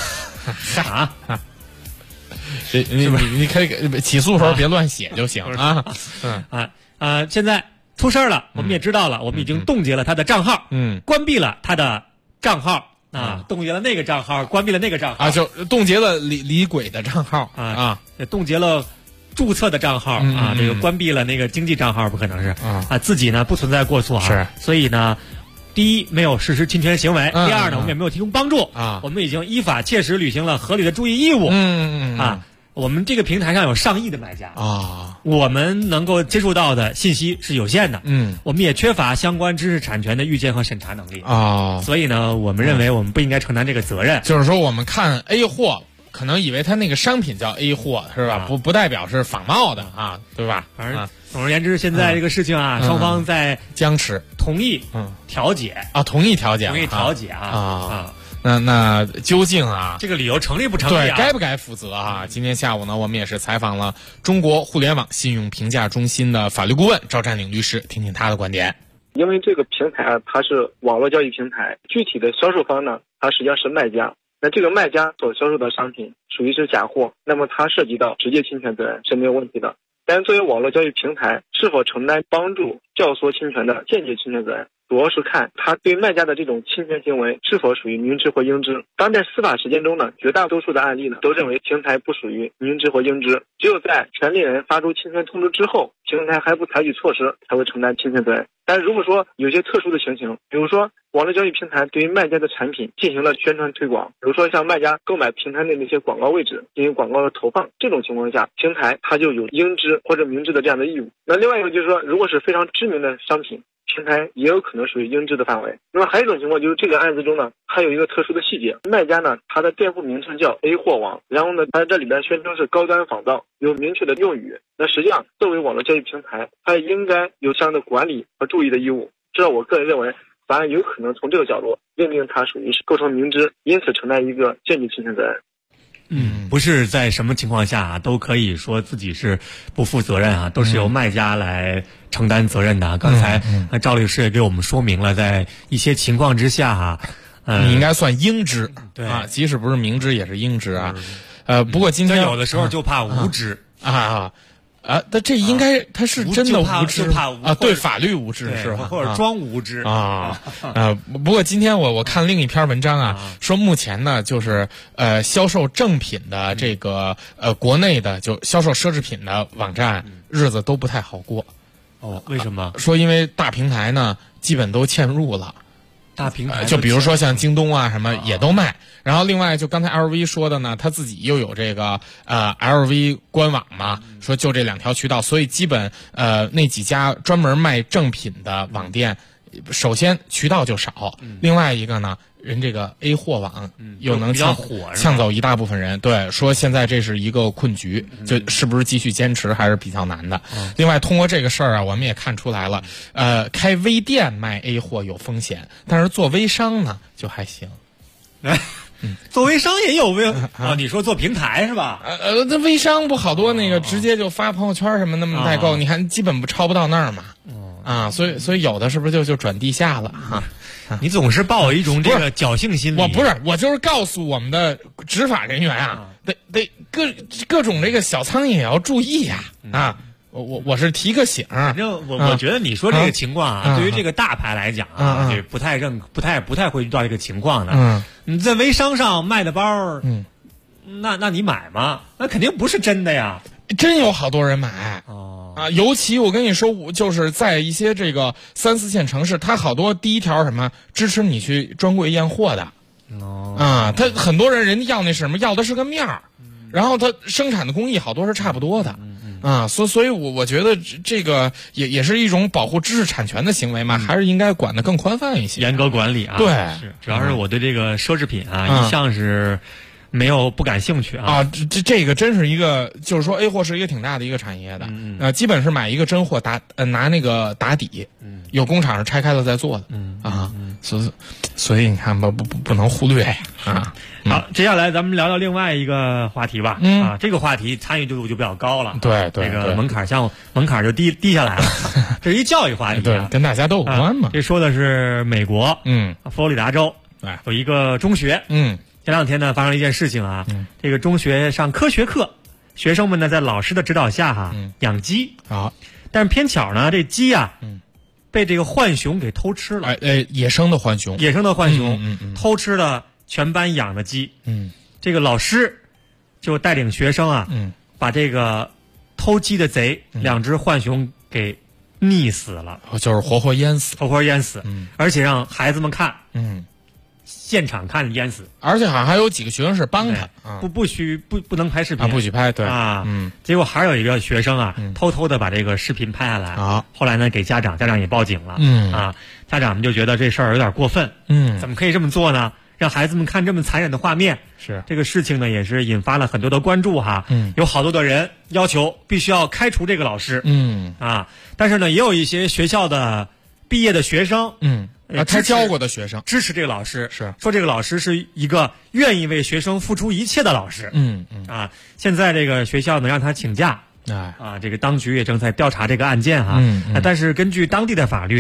你可以起诉的时候别乱写就行现在出事了，我们也知道了，我们已经冻结了他的账号关闭了他的账号冻结了那个账号，关闭了那个账号就冻结了李鬼的账号冻结了注册的账号这个关闭了那个经济账号不可能是自己呢不存在过错是， 所以呢第一没有实施侵权行为第二呢我们也没有提供帮助我们已经依法切实履行了合理的注意义务我们这个平台上有上亿的买家我们能够接触到的信息是有限的我们也缺乏相关知识产权的预见和审查能力所以呢我们认为我们不应该承担这个责任就是说我们看 A 货可能以为他那个商品叫 A 货是吧不代表是仿冒的对吧反正总而言之现在这个事情双方在僵持同意调解同意调解那究竟这个理由成立不成立对该不该负责今天下午呢我们也是采访了中国互联网信用评价中心的法律顾问赵占领律师，听听他的观点。 因为这个平台啊，它是网络交易平台，具体的销售方呢，它实际上是卖家。那这个卖家所销售的商品属于是假货，那么它涉及到直接侵权责任是没有问题的。但是作为网络交易平台，是否承担帮助教唆侵权的间接侵权责任，主要是看他对卖家的这种侵权行为是否属于明知或应知。当在司法实践中呢，绝大多数的案例呢都认为平台不属于明知或应知，只有在权利人发出侵权通知之后，平台还不采取措施才会承担侵权责任。但如果说有些特殊的情形，比如说网络交易平台对于卖家的产品进行了宣传推广，比如说像卖家购买平台内那些广告位置进行广告的投放，这种情况下，平台它就有应知或者明知的这样的义务。那另外一个就是说，如果是非常知名的商品，平台也有可能属于应知的范围。那么还有一种情况就是这个案子中呢，还有一个特殊的细节，卖家呢他的店铺名称叫 A 货网，然后呢他在这里边宣称是高端仿造，有明确的用语。那实际上作为网络交易平台，它应该有这样的管理和注意的义务。这我个人认为法案有可能从这个角度认定它属于是构成明知，因此承担一个间接侵权责任。 不是在什么情况下都可以说自己是不负责任啊，都是由卖家来承担责任的。刚才赵律师也给我们说明了，在一些情况之下你应该算应知， 对啊，即使不是明知也是应知啊。不过今天有的时候就怕无知但这应该他是真的无知啊， 对法律无知是吧？ 或者装无知不过今天我看另一篇文章啊，说目前呢就是销售正品的这个国内的就销售奢侈品的网站日子都不太好过。 为什么？ 说因为大平台呢基本都嵌入了。 大平台就比如说像京东啊什么也都卖，然后另外就刚才 LV 说的呢，他自己又有这个LV 官网嘛，说就这2条渠道，所以基本那几家专门卖正品的网店，首先渠道就少，另外一个呢，人这个 A 货网又能抢走一大部分人。对，说现在这是一个困局，就是不是继续坚持还是比较难的。另外通过这个事儿啊，我们也看出来了，开微店卖 A 货有风险，但是做微商呢就还行。 做微商也有你说做平台是吧？ 那微商不好多那个直接就发朋友圈什么那么代购，你看基本不超不到那儿嘛。所以有的是不是就转地下了哈？ 你总是抱有一种这个侥幸心理。 我就是告诉我们的执法人员啊，得各种这个小苍蝇也要注意呀我是提个醒。 反正我觉得你说这个情况对于这个大牌来讲就不太会遇到这个情况的。你在微商上卖的包，那你买吗？那肯定不是真的呀。 真有好多人买尤其我跟你说，就是在一些这个3、4线城市，它好多第一条什么支持你去专柜验货的他很多人家要那是什么，要的是个面儿，然后他生产的工艺好多是差不多的所以我觉得这个也是一种保护知识产权的行为嘛，还是应该管得更宽泛一些， 严格管理对， 主要是我对这个奢侈品一向是不感兴趣这个真是一个，就是说 A 货是一个挺大的一个产业的基本是买一个真货拿那个打底有工厂是拆开了再做的所以你看不能忽略呀好，接下来咱们聊聊另外一个话题吧这个话题参与度就比较高了， 对这个门槛就低下来了这是一教育话题对，跟大家都有关嘛这说的是美国佛罗里达州有一个中学前2天呢发生了一件事情这个中学上科学课，学生们呢在老师的指导下养鸡但是偏巧呢这鸡被这个浣熊给偷吃了野生的浣熊偷吃了全班养的鸡这个老师就带领学生把这个偷鸡的贼2只浣熊给溺死了， 就是活活淹死而且让孩子们看现场看淹死， 而且好像还有几个学生是帮他不能拍视频不许拍对结果还有一个学生偷偷的把这个视频拍下来后来呢给家长也报警了家长们就觉得这事儿有点过分怎么可以这么做呢？让孩子们看这么残忍的画面是这个事情呢也是引发了很多的关注有好多的人要求必须要开除这个老师但是呢也有一些学校的毕业的学生他教过的学生支持这个老师是说这个老师是一个愿意为学生付出一切的老师现在这个学校呢让他请假这个当局也正在调查这个案件但是根据当地的法律呢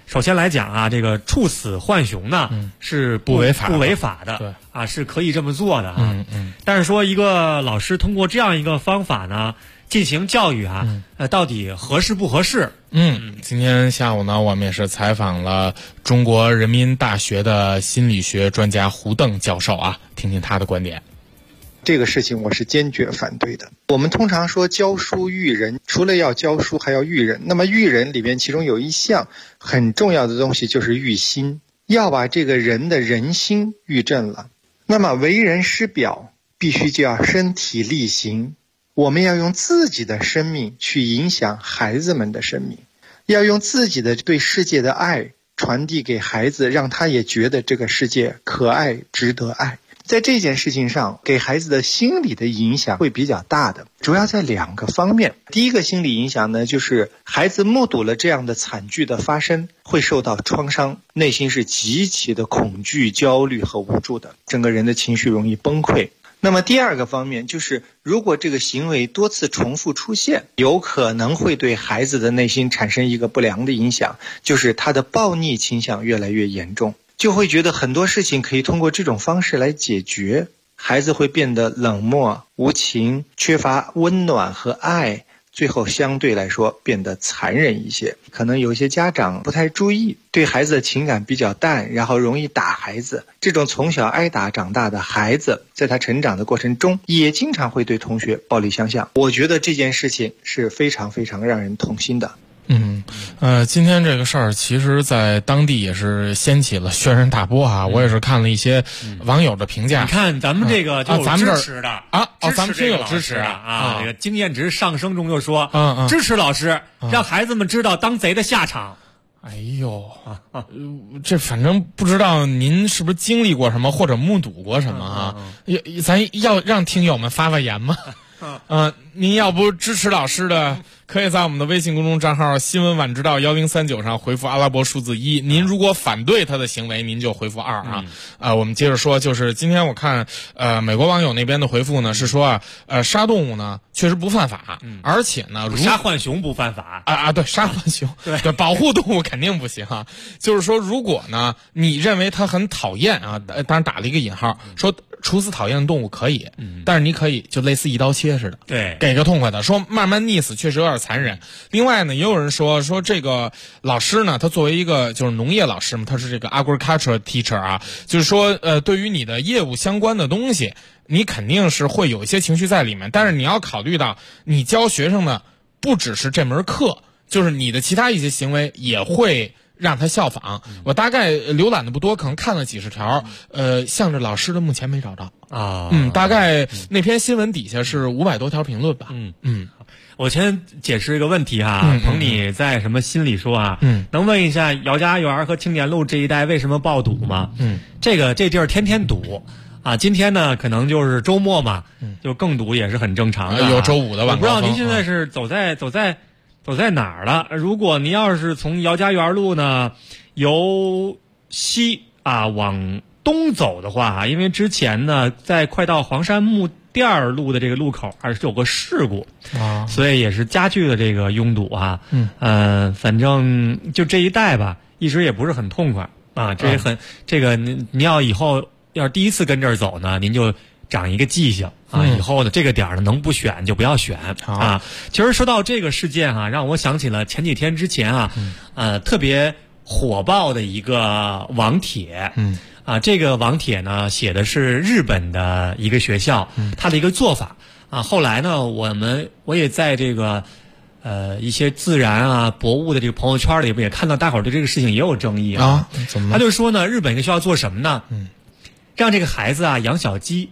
首先来讲啊，这个处死浣熊呢、是不违法的， 对啊，是可以这么做的啊。但是说一个老师通过这样一个方法呢进行教育啊，到底合适不合适？ 今天下午呢，我们也是采访了中国人民大学的心理学专家胡邓教授啊，听听他的观点。 这个事情我是坚决反对的。我们通常说教书育人，除了要教书还要育人。那么育人里边其中有一项很重要的东西就是育心，要把这个人的人心育正了。那么为人师表必须就要身体力行，我们要用自己的生命去影响孩子们的生命，要用自己的对世界的爱传递给孩子，让他也觉得这个世界可爱值得爱。在这件事情上给孩子的心理的影响会比较大的，主要在2个方面。第一个心理影响呢，就是孩子目睹了这样的惨剧的发生，会受到创伤，内心是极其的恐惧、焦虑和无助的，整个人的情绪容易崩溃。那么第2个方面就是，如果这个行为多次重复出现，有可能会对孩子的内心产生一个不良的影响，就是他的暴逆倾向越来越严重，就会觉得很多事情可以通过这种方式来解决，孩子会变得冷漠无情，缺乏温暖和爱，最后相对来说变得残忍一些。可能有些家长不太注意，对孩子的情感比较淡，然后容易打孩子。这种从小挨打长大的孩子，在他成长的过程中也经常会对同学暴力相向。我觉得这件事情是非常非常让人痛心的。 今天这个事儿其实在当地也是掀起了轩然大波啊！我也是看了一些网友的评价。 你看咱们这个就有支持的咱们这个有支持啊，这个经验值上升中就说，支持老师，让孩子们知道当贼的下场。 哎呦，这反正不知道您是不是经历过什么或者目睹过什么啊？咱要让听友们发言吗？您要不支持老师的，可以在我们的微信公众账号新闻晚知道1039上回复阿拉伯数字1。您如果反对他的行为，您就回复2啊。我们接着说，就是今天我看美国网友那边的回复呢是说杀动物呢确实不犯法，而且呢杀浣熊不犯法对，杀浣熊对保护动物肯定不行啊。就是说，如果呢你认为他很讨厌啊，当然打了一个引号，说处死讨厌的动物可以，但是你可以就类似一刀切似的， 对， 给个痛快的，说慢慢溺死确实有点残忍。另外呢，也有人说这个老师呢，他作为一个就是农业老师嘛，他是这个 agriculture teacher 啊，就是说对于你的业务相关的东西，你肯定是会有一些情绪在里面，但是你要考虑到你教学生呢，不只是这门课，就是你的其他一些行为也会让他效仿。我大概浏览的不多，可能看了几十条，向着老师的目前没找着啊。 大概那篇新闻底下是500多条评论吧。 我先解释一个问题哈，彭你在什么心里说啊？能问一下姚家园和青年路这一带为什么爆堵吗？这地儿天天堵啊。今天呢，可能就是周末嘛，就更堵也是很正常的。 有周五的晚高峰。 我不知道您现在是走在哪儿了？如果您要是从姚家园路呢，由西往东走的话，因为之前呢，在快到黄山木店路的这个路口还是有个事故所以也是加剧了这个拥堵啊。反正就这一带吧，一直也不是很痛快啊。这也很这个您要以后要是第一次跟这儿走呢，您就长一个记性啊，以后的这个点儿呢，能不选就不要选啊。其实说到这个事件啊，让我想起了前几天之前特别火爆的一个网帖。这个网帖呢写的是日本的一个学校，它的一个做法啊。后来呢，我也在这个一些自然博物的这个朋友圈里边也看到大伙儿对这个事情也有争议啊。 怎么？ 他就说呢，日本一个学校做什么呢？让这个孩子养小鸡。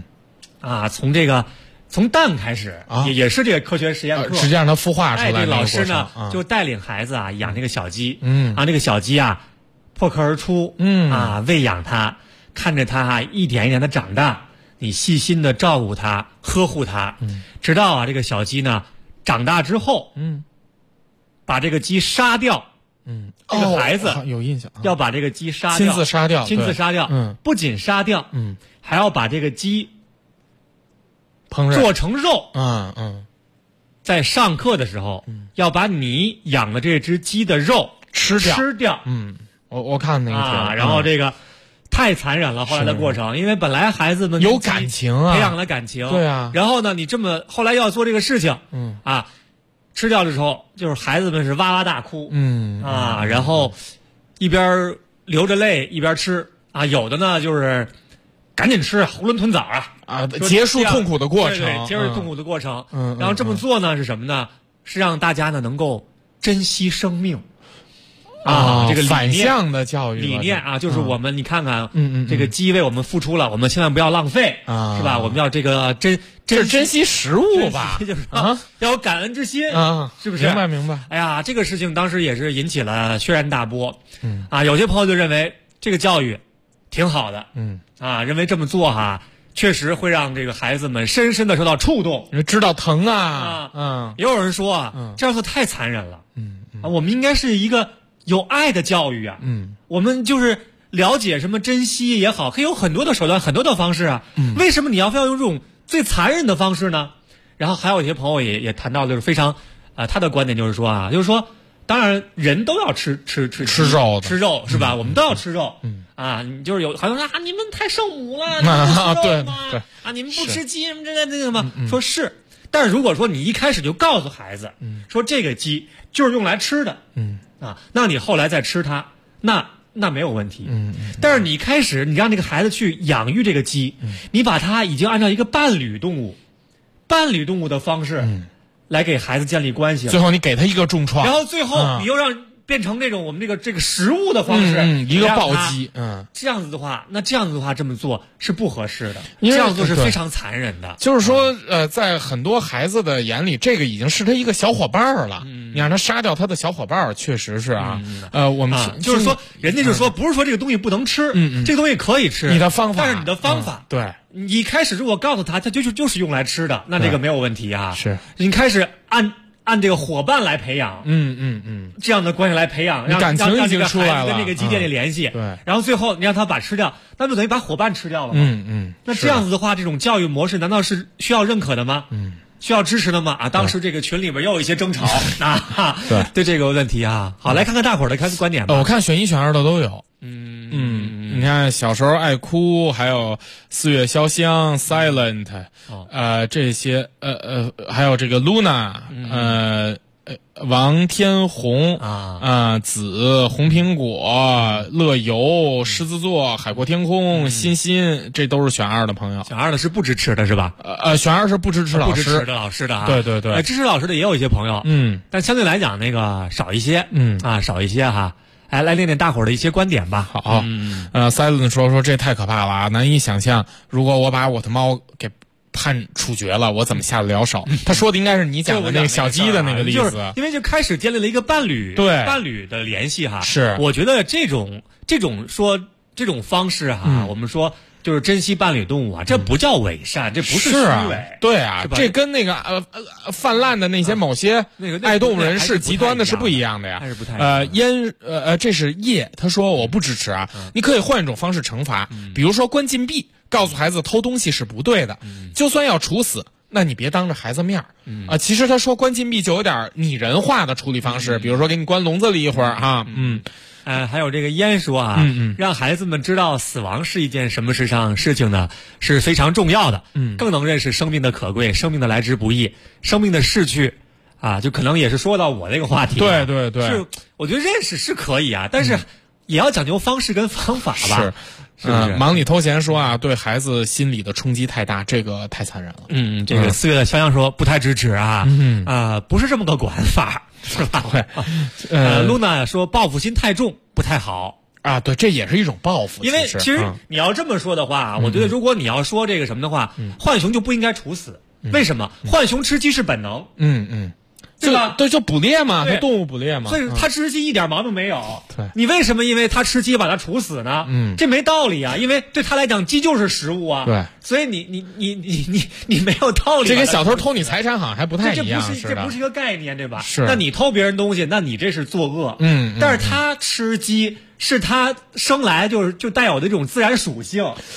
从蛋开始也是这个科学实验课， 实际上他孵化出来的。 这老师呢就带领孩子养这个小鸡。这个小鸡破壳而出，喂养它，看着它一点一点的长大，你细心的照顾它，呵护它，直到这个小鸡呢长大之后，把这个鸡杀掉。这个孩子有印象， 要把这个鸡杀掉， 亲自杀掉， 不仅杀掉，还要把这个鸡烹饪做成肉。在上课的时候，要把你养的这只鸡的肉吃掉。 我看那个啊，然后这个太残忍了。后来的过程，因为本来孩子们有感情啊， 培养了感情， 对啊。 然后呢，你这么后来要做这个事情，吃掉的时候，就是孩子们是哇哇大哭，然后一边流着泪一边吃啊，有的呢就是赶紧吃，囫囵吞枣结束痛苦的过程， 对，结束痛苦的过程。然后这么做呢是什么呢？是让大家呢能够珍惜生命。这个反向的教育理念啊，就是我们你看看，这个鸡为我们付出了，我们千万不要浪费是吧？我们要这个珍惜食物吧， 就是要有感恩之心是不是？ 明白。 哎呀，这个事情当时也是引起了轩然大波。有些朋友就认为这个教育挺好的，认为这么做确实会让这个孩子们深深的受到触动， 知道疼也有人说这样做太残忍了，我们应该是一个有爱的教育啊，我们就是了解什么珍惜也好，可以有很多的手段，很多的方式啊，为什么你要非要用这种最残忍的方式呢？然后还有一些朋友也谈到，就是非常他的观点就是说，当然人都要吃肉是吧？我们都要吃肉，你就是有好多人说你们太圣母了， 对你们不吃鸡什么这个吗？说是。但是如果说你一开始就告诉孩子，说这个鸡就是用来吃的，那你后来再吃它，那没有问题，但是你开始你让这个孩子去养育这个鸡，你把它已经按照一个伴侣动物的方式，来给孩子建立关系了， 最后你给他一个重创， 然后最后你又让变成这种我们这个食物的方式， 一个暴击， 这样子的话这么做是不合适的，这样做是非常残忍的。 就是说，在很多孩子的眼里，这个已经是他一个小伙伴了。你让他杀掉他的小伙伴，确实是我们就是说，人家就说不是说这个东西不能吃，这个东西可以吃， 你的方法， 但是你的方法， 对， 你一开始如果告诉他就是用来吃的，那这个没有问题啊。 是你开始按这个伙伴来培养，这样的关系来培养，让感情已经出来了， 跟这个鸡建立联系， 对， 然后最后你让他把吃掉，那就等于把伙伴吃掉了嘛，那这样子的话，这种教育模式难道是需要认可的吗？需要支持的吗？当时这个群里边又有一些争吵对这个问题好，来看看大伙儿的观点吧。 我看选1选2的都有，你看小时候爱哭，还有4月潇湘 Silent，这些还有这个 Luna，王天红紫红苹果乐游狮子座海阔天空欣欣，这都是选2的朋友。 选2的是不支持的是吧？ 选2是不支持老师， 不支持的老师的对， 支持老师的也有一些朋友，但相对来讲那个少一些，少一些哈。来练练大伙儿的一些观点吧。 好，Silent 说这太可怕了难以想象，如果我把我的猫给判处决了，我怎么下得了手？他说的应该是你讲的那个小鸡的那个例子， 就是因为就开始建立了一个伴侣的联系是， 我觉得这种方式我们说。就是珍惜伴侣动物这不叫伪善，这不是虚伪， 对这跟那个泛滥的那些某些爱动物人士极端的是不一样的呀， 还是不太一样。 这是叶，他说我不支持你可以换一种方式惩罚，比如说关禁闭，告诉孩子偷东西是不对的，就算要处死。那你别当着孩子面其实他说关禁闭就有点拟人化的处理方式，比如说给你关笼子里一会儿还有这个烟说让孩子们知道死亡是一件什么事情呢，是非常重要的，更能认识生命的可贵，生命的来之不易，生命的逝去就可能也是说到我这个话题， 对， 是我觉得认识是可以但是也要讲究方式跟方法吧。是不是？ 忙里偷闲说对孩子心理的冲击太大，这个太残忍了。 这个4月的肖阳说不太支持不是这么个管法，是吧？Luna 说报复心太重，不太好对，这也是一种报复。 因为其实你要这么说的话，我觉得如果你要说这个什么的话，浣熊就不应该处死。为什么？浣熊吃鸡是本能。对吧？ 对，就捕猎嘛，它动物捕猎嘛， 所以它吃鸡一点毛病没有。 对， 你为什么因为它吃鸡把它处死呢？这没道理因为对他来讲，鸡就是食物对， 所以你没有道理。 这跟小偷偷你财产好像还不太一样， 这不是一个概念，对吧？ 是。 那你偷别人东西，那你这是作恶。但是他吃鸡是他生来就带有的这种自然属性。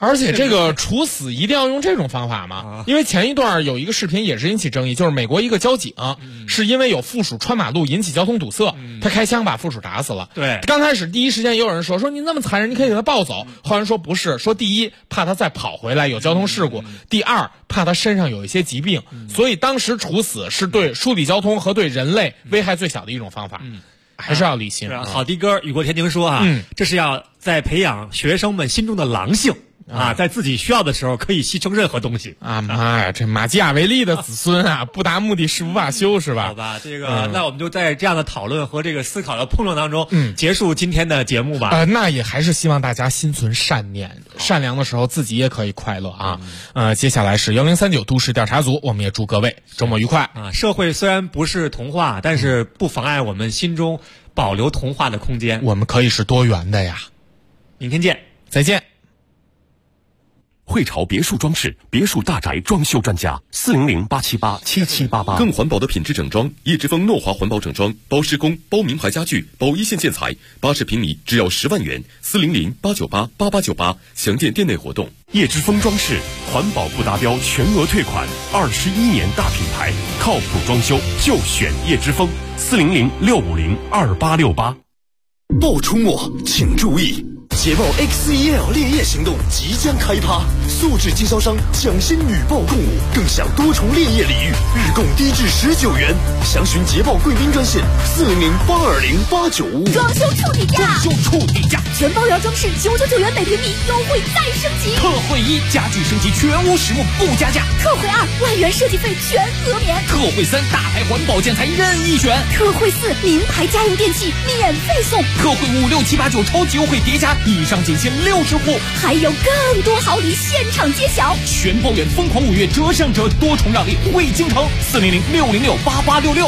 而且这个处死一定要用这种方法吗？因为前一段有一个视频也是引起争议，就是美国一个交警是因为有负鼠穿马路引起交通堵塞，他开枪把负鼠打死了。 对， 刚开始第一时间也有人说你那么残忍，你可以给他抱走。后来说不是，说第一怕他再跑回来有交通事故，第二怕他身上有一些疾病，所以当时处死是对梳理交通和对人类危害最小的一种方法。还是要理性。 好的歌雨过天晴说这是要在培养学生们心中的狼性。在自己需要的时候可以牺牲任何东西啊！妈呀，这马基雅维利的子孙啊，不达目的誓不罢休，是吧？ 好吧，这个那我们就在这样的讨论和这个思考的碰撞当中，结束今天的节目吧。 那也还是希望大家心存善念，善良的时候自己也可以快乐啊。接下来是1039都市调查组，我们也祝各位周末愉快啊！社会虽然不是童话，但是不妨碍我们心中保留童话的空间。 我们可以是多元的呀。 明天见， 再见。 汇潮别墅装饰，别墅大宅装修专家，400-878-7788。 更环保的品质整装，叶之峰诺华环保整装，包施工，包名牌家具，包一线建材，80平米只要10万元，400-898-8898，详见店内活动。 叶之峰装饰，环保不达标全额退款，21年大品牌，靠谱装修就选叶之峰，400-650-2868。 暴出没，请注意！捷豹 XEL 烈焰行动即将开趴，素质经销商奖薪女豹共舞，更享多重烈焰礼遇，日供低至19元。详询捷豹贵宾专线400-820-895。 装修触底价， 装修触底价， 全包圆装饰999元每平米，优惠再升级。 特惠1，家具升级全屋实木不加价。 特惠2，外援设计费全额免。 特惠3，大牌环保建材任意选。 特惠4，名牌家用电器免费送。 特惠5、6、7、8、9超级优惠叠加，以上仅限60户， 还有更多好礼现场揭晓。 全包圆疯狂5月折上折，多重让利惠京城，400-606-8866，400-606-8866，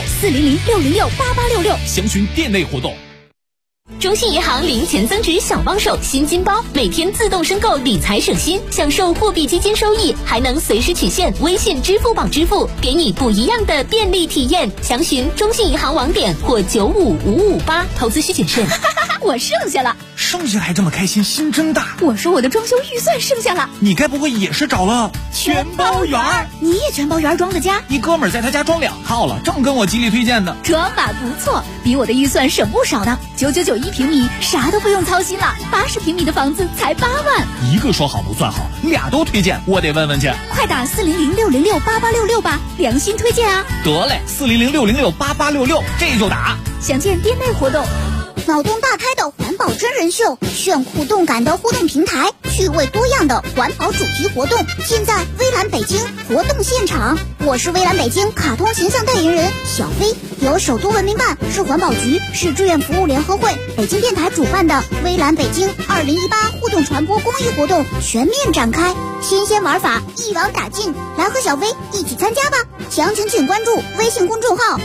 详询店内活动。 中信银行零钱增值小帮手新金包，每天自动申购理财省心，享受货币基金收益，还能随时取现微信、支付宝支付，给你不一样的便利体验。详询中信银行网点或95558，投资需谨慎。我剩下了， 剩下还这么开心，心真大。 我说我的装修预算剩下了， 你该不会也是找了全包圆？ 你也全包圆装的家？ 你哥们儿在他家装2套了，正跟我极力推荐的。 装法不错，比我的预算省不少呢，999平米，啥都不用操心了。80平米的房子才8万。 一个说好不算好，俩都推荐，我得问问去。 快打400-606-8866吧，良心推荐啊！ 得嘞，400-606-8866，这就打。 详见店内活动。 脑洞大开的环保真人秀，炫酷动感的互动平台，趣味多样的环保主题活动，尽在微蓝北京活动现场。我是微蓝北京卡通形象代言人小飞，由首都文明办、市环保局、市志愿服务联合会、北京电台主办的微蓝北京2018互动传播公益活动全面展开，新鲜玩法一网打尽，来和小飞一起参加吧！详情请关注微信公众号